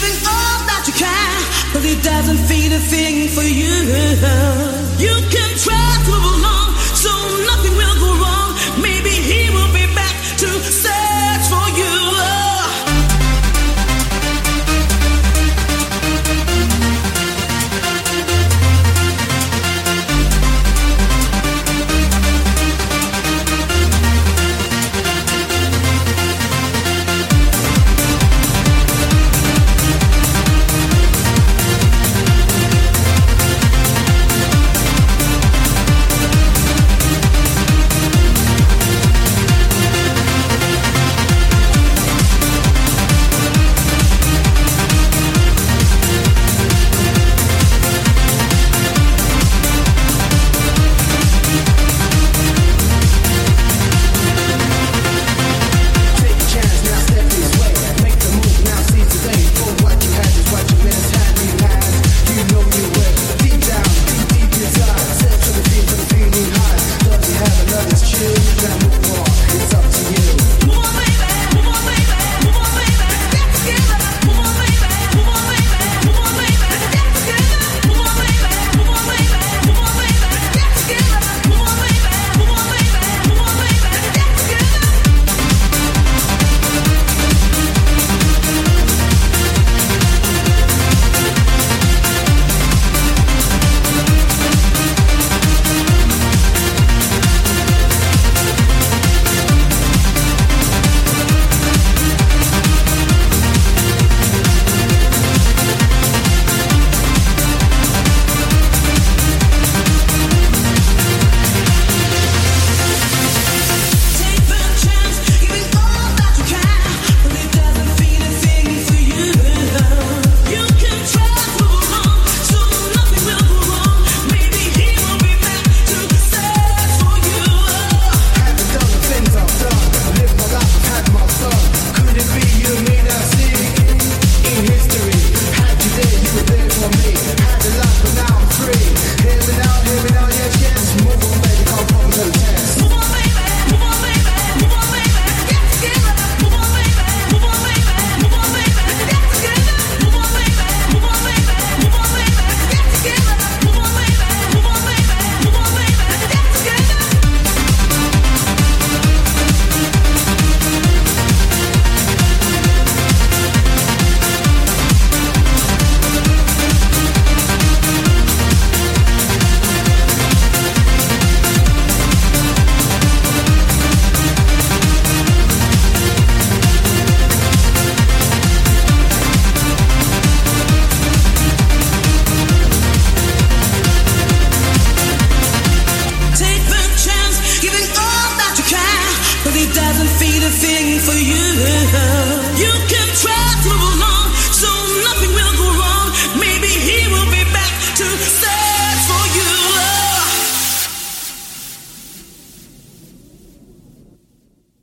giving all that you can, but it doesn't feed a thing for you. You can try to move along, so nothing will go wrong. Maybe he will be back to search for you. But it doesn't feed a thing for you. You can try